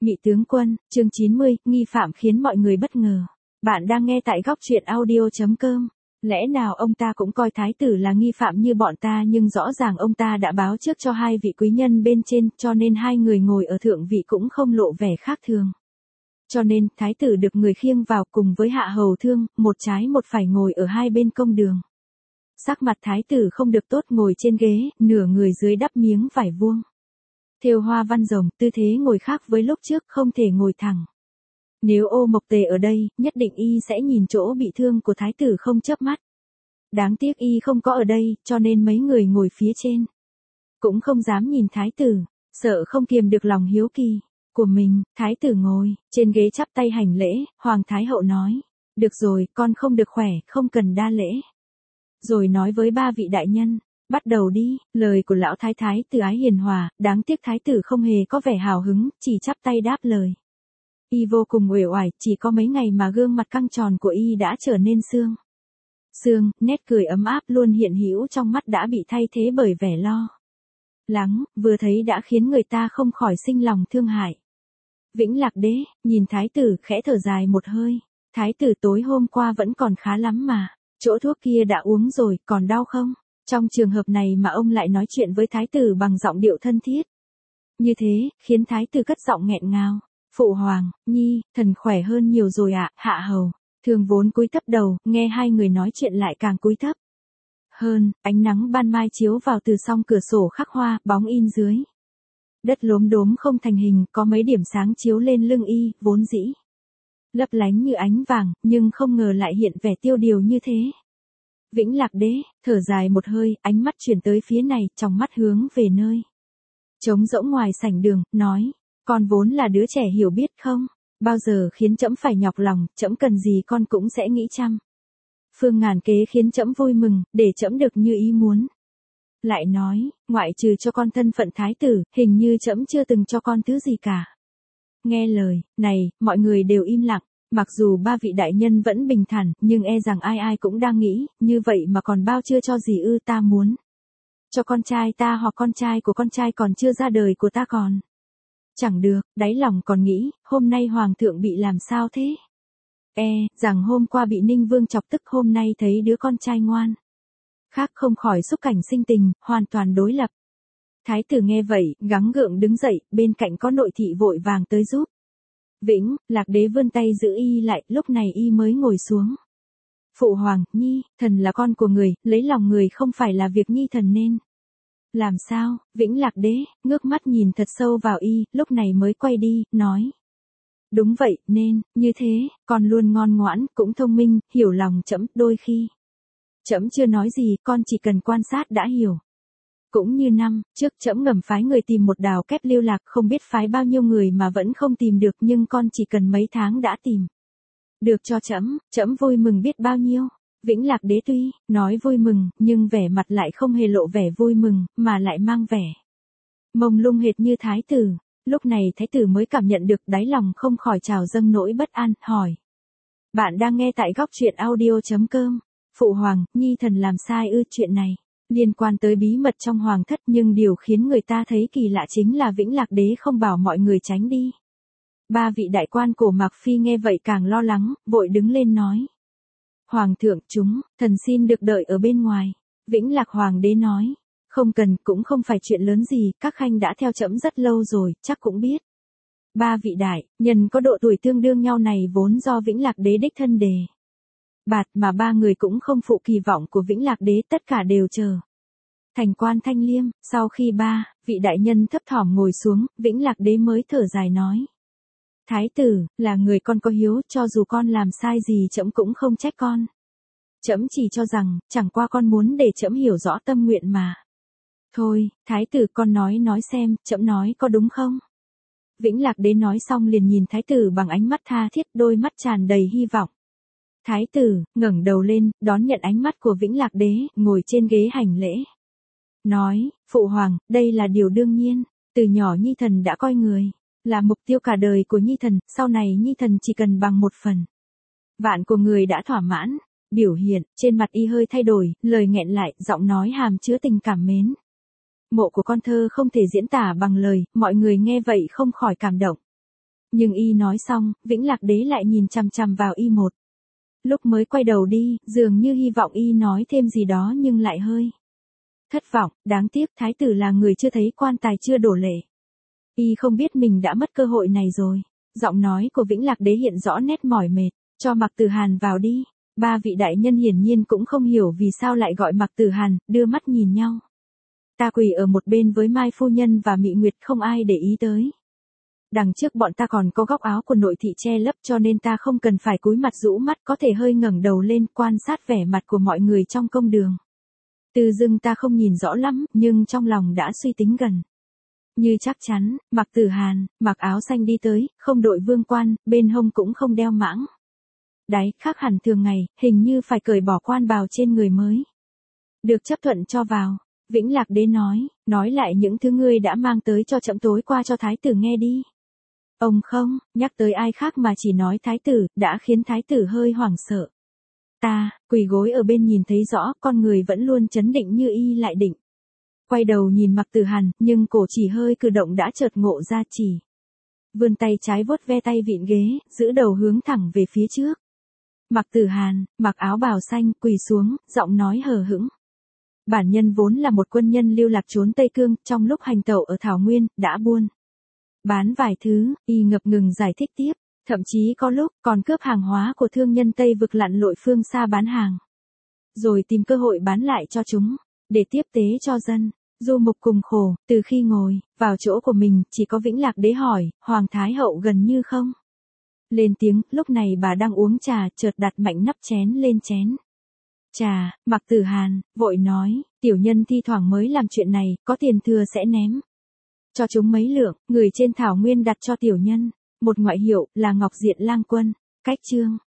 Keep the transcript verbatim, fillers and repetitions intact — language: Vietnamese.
Nhị tướng quân, chương chín mươi, nghi phạm khiến mọi người bất ngờ. Bạn đang nghe tại góc truyện audio chấm com. Lẽ nào ông ta cũng coi thái tử là nghi phạm như bọn ta, nhưng rõ ràng ông ta đã báo trước cho hai vị quý nhân bên trên, cho nên hai người ngồi ở thượng vị cũng không lộ vẻ khác thường. Cho nên, thái tử được người khiêng vào cùng với hạ hầu thương, một trái một phải ngồi ở hai bên công đường. Sắc mặt thái tử không được tốt, ngồi trên ghế, nửa người dưới đắp miếng vải vuông. Thêu hoa văn rồng, tư thế ngồi khác với lúc trước, không thể ngồi thẳng. Nếu Ô Mộc Tề ở đây, nhất định y sẽ nhìn chỗ bị thương của thái tử không chớp mắt. Đáng tiếc y không có ở đây, cho nên mấy người ngồi phía trên cũng không dám nhìn thái tử, sợ không kiềm được lòng hiếu kỳ của mình. Thái tử ngồi trên ghế chắp tay hành lễ, Hoàng Thái Hậu nói: "Được rồi, con không được khỏe, không cần đa lễ." Rồi nói với ba vị đại nhân: "Bắt đầu đi." Lời của lão thái thái từ ái hiền hòa, đáng tiếc thái tử không hề có vẻ hào hứng, chỉ chắp tay đáp lời. Y vô cùng uể oải, chỉ có mấy ngày mà gương mặt căng tròn của y đã trở nên sương sương, nét cười ấm áp luôn hiện hữu trong mắt đã bị thay thế bởi vẻ lo lắng, vừa thấy đã khiến người ta không khỏi sinh lòng thương hại. Vĩnh Lạc Đế nhìn thái tử khẽ thở dài một hơi. Thái tử tối hôm qua vẫn còn khá lắm mà, chỗ thuốc kia đã uống rồi, còn đau không? Trong trường hợp này mà ông lại nói chuyện với thái tử bằng giọng điệu thân thiết như thế, khiến thái tử cất giọng nghẹn ngào: "Phụ hoàng, nhi, thần khỏe hơn nhiều rồi ạ." Hạ hầu thường vốn cúi thấp đầu, nghe hai người nói chuyện lại càng cúi thấp hơn. Ánh nắng ban mai chiếu vào từ song cửa sổ khắc hoa, bóng in dưới đất lốm đốm không thành hình, có mấy điểm sáng chiếu lên lưng y, vốn dĩ lấp lánh như ánh vàng, nhưng không ngờ lại hiện vẻ tiêu điều như thế. Vĩnh Lạc Đế thở dài một hơi, ánh mắt chuyển tới phía này, trong mắt hướng về nơi trống rỗng ngoài sảnh đường, nói: "Con vốn là đứa trẻ hiểu biết không bao giờ khiến trẫm phải nhọc lòng, trẫm cần gì con cũng sẽ nghĩ trăm phương ngàn kế khiến trẫm vui mừng, để trẫm được như ý muốn." Lại nói: "Ngoại trừ cho con thân phận thái tử, hình như trẫm chưa từng cho con thứ gì cả." Nghe lời này, mọi người đều im lặng. Mặc dù ba vị đại nhân vẫn bình thản, nhưng e rằng ai ai cũng đang nghĩ, như vậy mà còn bao chưa cho gì ư? Ta muốn cho con trai ta hoặc con trai của con trai còn chưa ra đời của ta còn chẳng được, đáy lòng còn nghĩ, hôm nay hoàng thượng bị làm sao thế? E, rằng hôm qua bị Ninh Vương chọc tức, hôm nay thấy đứa con trai ngoan khác không khỏi xúc cảnh sinh tình, hoàn toàn đối lập. Thái tử nghe vậy, gắng gượng đứng dậy, bên cạnh có nội thị vội vàng tới giúp. Vĩnh Lạc Đế vươn tay giữ y lại, lúc này y mới ngồi xuống. "Phụ hoàng, nhi, thần là con của người, lấy lòng người không phải là việc nhi thần nên làm sao?" Vĩnh Lạc Đế ngước mắt nhìn thật sâu vào y, lúc này mới quay đi, nói: "Đúng vậy, nên như thế, con luôn ngoan ngoãn, cũng thông minh, hiểu lòng trẫm, đôi khi trẫm chưa nói gì, con chỉ cần quan sát đã hiểu." Cũng như năm trước trẫm ngầm phái người tìm một đào kép lưu lạc, không biết phái bao nhiêu người mà vẫn không tìm được, nhưng con chỉ cần mấy tháng đã tìm được cho trẫm, trẫm vui mừng biết bao nhiêu. Vĩnh Lạc Đế tuy nói vui mừng, nhưng vẻ mặt lại không hề lộ vẻ vui mừng, mà lại mang vẻ mông lung hệt như thái tử. Lúc này thái tử mới cảm nhận được, đáy lòng không khỏi trào dâng nỗi bất an, hỏi: "Bạn đang nghe tại góc truyện audio chấm com. Phụ hoàng, nhi thần làm sai ư?" Chuyện này liên quan tới bí mật trong hoàng thất, nhưng điều khiến người ta thấy kỳ lạ chính là Vĩnh Lạc Đế không bảo mọi người tránh đi. Ba vị đại quan của Mạc Phi nghe vậy càng lo lắng, vội đứng lên nói: "Hoàng thượng, chúng thần xin được đợi ở bên ngoài." Vĩnh Lạc Hoàng đế nói: "Không cần, cũng không phải chuyện lớn gì, các khanh đã theo trẫm rất lâu rồi, chắc cũng biết. Ba vị đại nhân có độ tuổi tương đương nhau này vốn do Vĩnh Lạc Đế đích thân đề bạt, mà ba người cũng không phụ kỳ vọng của Vĩnh Lạc Đế, tất cả đều chờ thành quan Thanh Liêm." Sau khi ba vị đại nhân thấp thỏm ngồi xuống, Vĩnh Lạc Đế mới thở dài nói: "Thái tử là người con có hiếu, cho dù con làm sai gì trẫm cũng không trách con. Trẫm chỉ cho rằng, chẳng qua con muốn để trẫm hiểu rõ tâm nguyện mà thôi. Thái tử, con nói nói xem, trẫm nói có đúng không?" Vĩnh Lạc Đế nói xong liền nhìn thái tử bằng ánh mắt tha thiết, đôi mắt tràn đầy hy vọng. Thái tử ngẩng đầu lên, đón nhận ánh mắt của Vĩnh Lạc Đế, ngồi trên ghế hành lễ, nói: "Phụ hoàng, đây là điều đương nhiên. Từ nhỏ nhi thần đã coi người là mục tiêu cả đời của nhi thần, sau này nhi thần chỉ cần bằng một phần vạn của người đã thỏa mãn." Biểu hiện trên mặt y hơi thay đổi, lời nghẹn lại, giọng nói hàm chứa tình cảm mến mộ của con thơ không thể diễn tả bằng lời, mọi người nghe vậy không khỏi cảm động. Nhưng y nói xong, Vĩnh Lạc Đế lại nhìn chằm chằm vào y một lúc mới quay đầu đi, dường như hy vọng y nói thêm gì đó nhưng lại hơi thất vọng. Đáng tiếc thái tử là người chưa thấy quan tài chưa đổ lệ. Y không biết mình đã mất cơ hội này rồi. Giọng nói của Vĩnh Lạc Đế hiện rõ nét mỏi mệt. Cho Mạc Tử Hàn vào đi. Ba vị đại nhân hiển nhiên cũng không hiểu vì sao lại gọi Mạc Tử Hàn, đưa mắt nhìn nhau. Ta quỳ ở một bên với Mai phu nhân và Mị Nguyệt, không ai để ý tới. Đằng trước bọn ta còn có góc áo của nội thị che lấp, cho nên ta không cần phải cúi mặt rũ mắt, có thể hơi ngẩng đầu lên quan sát vẻ mặt của mọi người trong công đường. Từ dưng ta không nhìn rõ lắm, nhưng trong lòng đã suy tính gần như chắc chắn. Mạc Tử Hàn mặc áo xanh đi tới, không đội vương quan, bên hông cũng không đeo mãng đáy, khác hẳn thường ngày, hình như phải cởi bỏ quan bào trên người mới được chấp thuận cho vào. Vĩnh Lạc Đế nói, nói lại những thứ ngươi đã mang tới cho trẫm tối qua cho thái tử nghe đi. Ông không nhắc tới ai khác mà chỉ nói thái tử, đã khiến thái tử hơi hoảng sợ. Ta, quỳ gối ở bên nhìn thấy rõ, con người vẫn luôn chấn định như y lại định quay đầu nhìn Mạc Tử Hàn, nhưng cổ chỉ hơi cử động đã chợt ngộ ra, chỉ vươn tay trái vuốt ve tay vịn ghế, giữ đầu hướng thẳng về phía trước. Mạc Tử Hàn, mặc áo bào xanh, quỳ xuống, giọng nói hờ hững. Bản nhân vốn là một quân nhân lưu lạc trốn Tây Cương, trong lúc hành tẩu ở Thảo Nguyên, đã buôn bán vài thứ, y ngập ngừng giải thích tiếp, thậm chí có lúc còn cướp hàng hóa của thương nhân Tây vực lặn lội phương xa bán hàng, rồi tìm cơ hội bán lại cho chúng, để tiếp tế cho dân. Du Mục cùng khổ, từ khi ngồi vào chỗ của mình, chỉ có Vĩnh Lạc Đế hỏi, Hoàng Thái Hậu gần như không lên tiếng. Lúc này bà đang uống trà, chợt đặt mạnh nắp chén lên chén trà. Mạc Tử Hàn vội nói, tiểu nhân thi thoảng mới làm chuyện này, có tiền thừa sẽ ném cho chúng mấy lượng. Người trên Thảo Nguyên đặt cho tiểu nhân một ngoại hiệu là Ngọc Diện Lang Quân. Cách chương